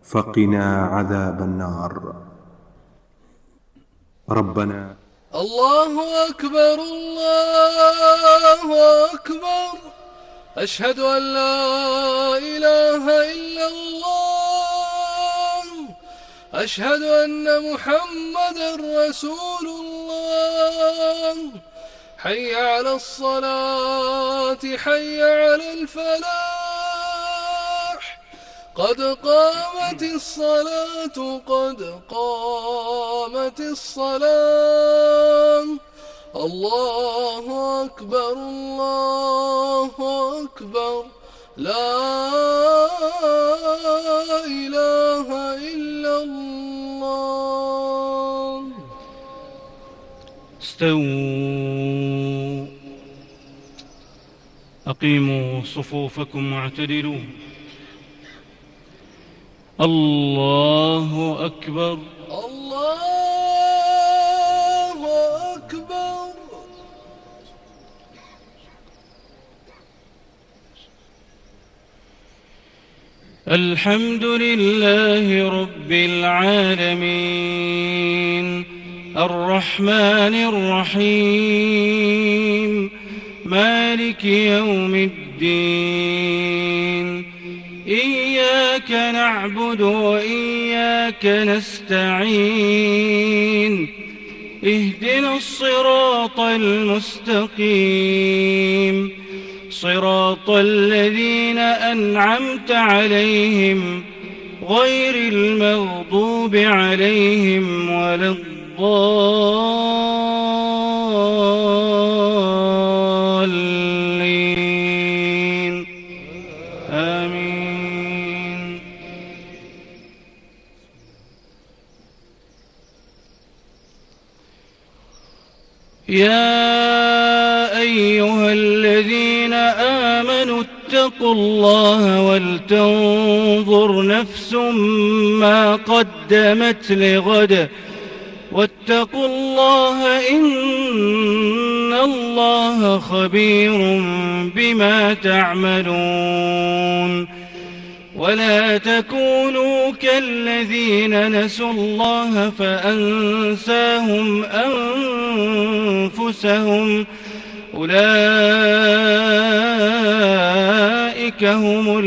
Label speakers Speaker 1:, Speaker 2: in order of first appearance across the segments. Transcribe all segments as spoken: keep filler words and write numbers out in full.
Speaker 1: فقنا عذاب النار. ربنا
Speaker 2: الله أكبر الله أكبر، أشهد أن لا إله إلا الله، أشهد أن محمدا رسول الله. حي على الصلاة حي على الفلاح، قد قامت الصلاة قد قامت الصلاة. الله أكبر الله أكبر، لا إله إلا الله.
Speaker 3: استووا، أقيموا صفوفكم واعتدلوا. الله أكبر
Speaker 2: الله أكبر.
Speaker 3: الحمد لله رب العالمين، الرحمن الرحيم، مالك يوم الدين. إياك نعبد وإياك نستعين، اهدنا الصراط المستقيم، صراط الذين أنعمت عليهم غير المغضوب عليهم ولا الضالين، آمين. يا أيها الذين آمنوا اتقوا الله ولتنظر نفس ما قدمت لغد، واتقوا الله إن الله خبير بما تعملون. ولا تكونوا كالذين نسوا الله فأنساهم أنفسهم، أولئك هم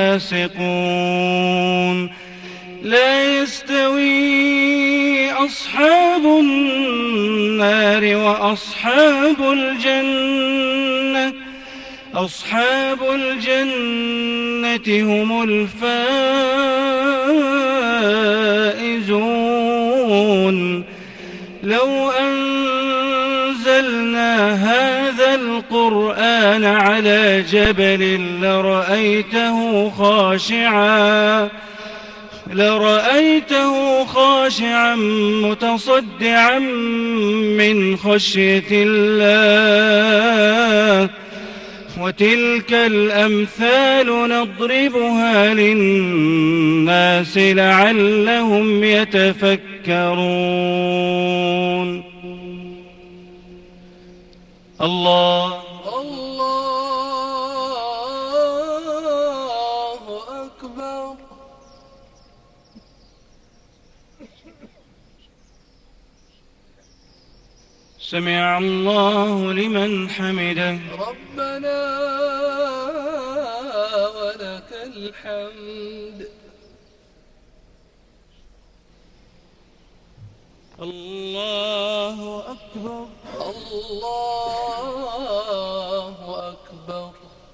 Speaker 3: الفاسقون. لا يستوي أصحاب النار وأصحاب الجنة، أصحاب الجنة هم الفائزون. لو أنزلنا هذا القرآن على جبل لرأيته خاشعا لرأيته خاشعا متصدعا من خشية الله. وتلك الأمثال نضربها للناس لعلهم يتفكرون. الله
Speaker 2: الله أكبر.
Speaker 3: سمع الله لمن حمده.
Speaker 2: ربنا ولك الحمد.
Speaker 3: الله أكبر
Speaker 2: الله أكبر.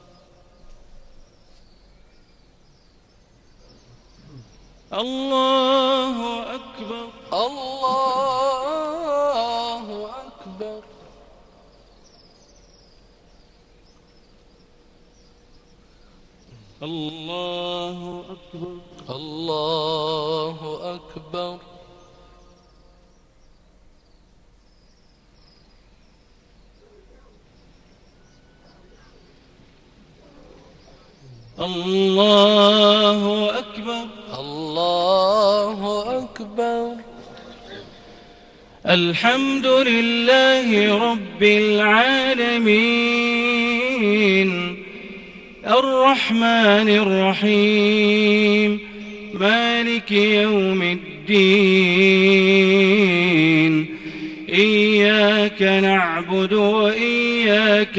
Speaker 3: الله أكبر
Speaker 2: الله أكبر.
Speaker 3: الله أكبر
Speaker 2: الله أكبر.
Speaker 3: الله أكبر
Speaker 2: الله أكبر.
Speaker 3: الحمد لله رب العالمين، الرحمن الرحيم، مالك يوم الدين إياك نعبد وإياك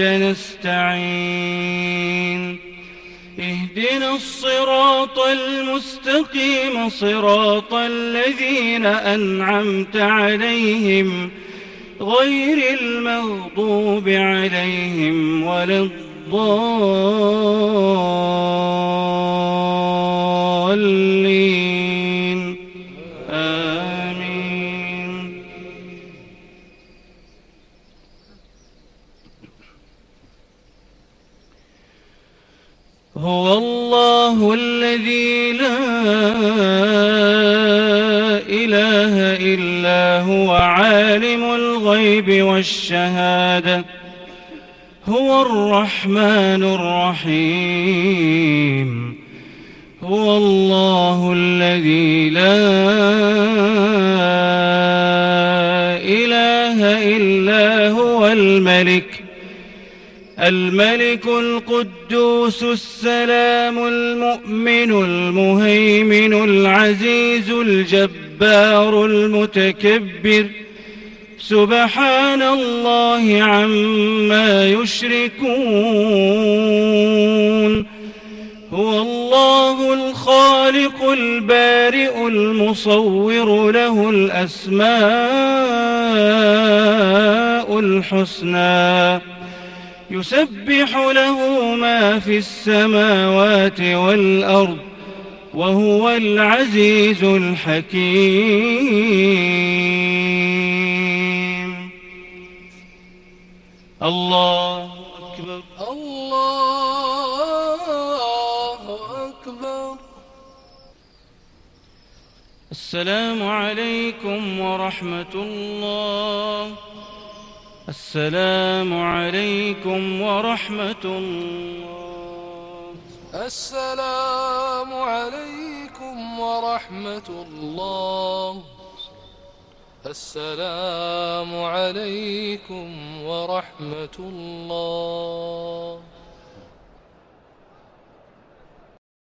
Speaker 3: نستعين اهدنا الصراط المستقيم صراط الذين أنعمت عليهم غير المغضوب عليهم ولا الضالين آمين. هو الله الذي لا إله إلا هو عالم الغيب والشهادة هو الرحمن الرحيم. هو الله الذي لا إله إلا هو الملك الملك القدوس السلام المؤمن المهيمن العزيز الجبار المتكبر سبحان الله عما يشركون. هو الله الخالق البارئ المصور له الأسماء الحسنى يسبح له ما في السماوات والأرض وهو العزيز الحكيم. الله أكبر.
Speaker 2: الله أكبر.
Speaker 3: السلام عليكم ورحمة الله. السلام عليكم ورحمة الله.
Speaker 2: السلام عليكم ورحمة الله. السلام عليكم ورحمة الله.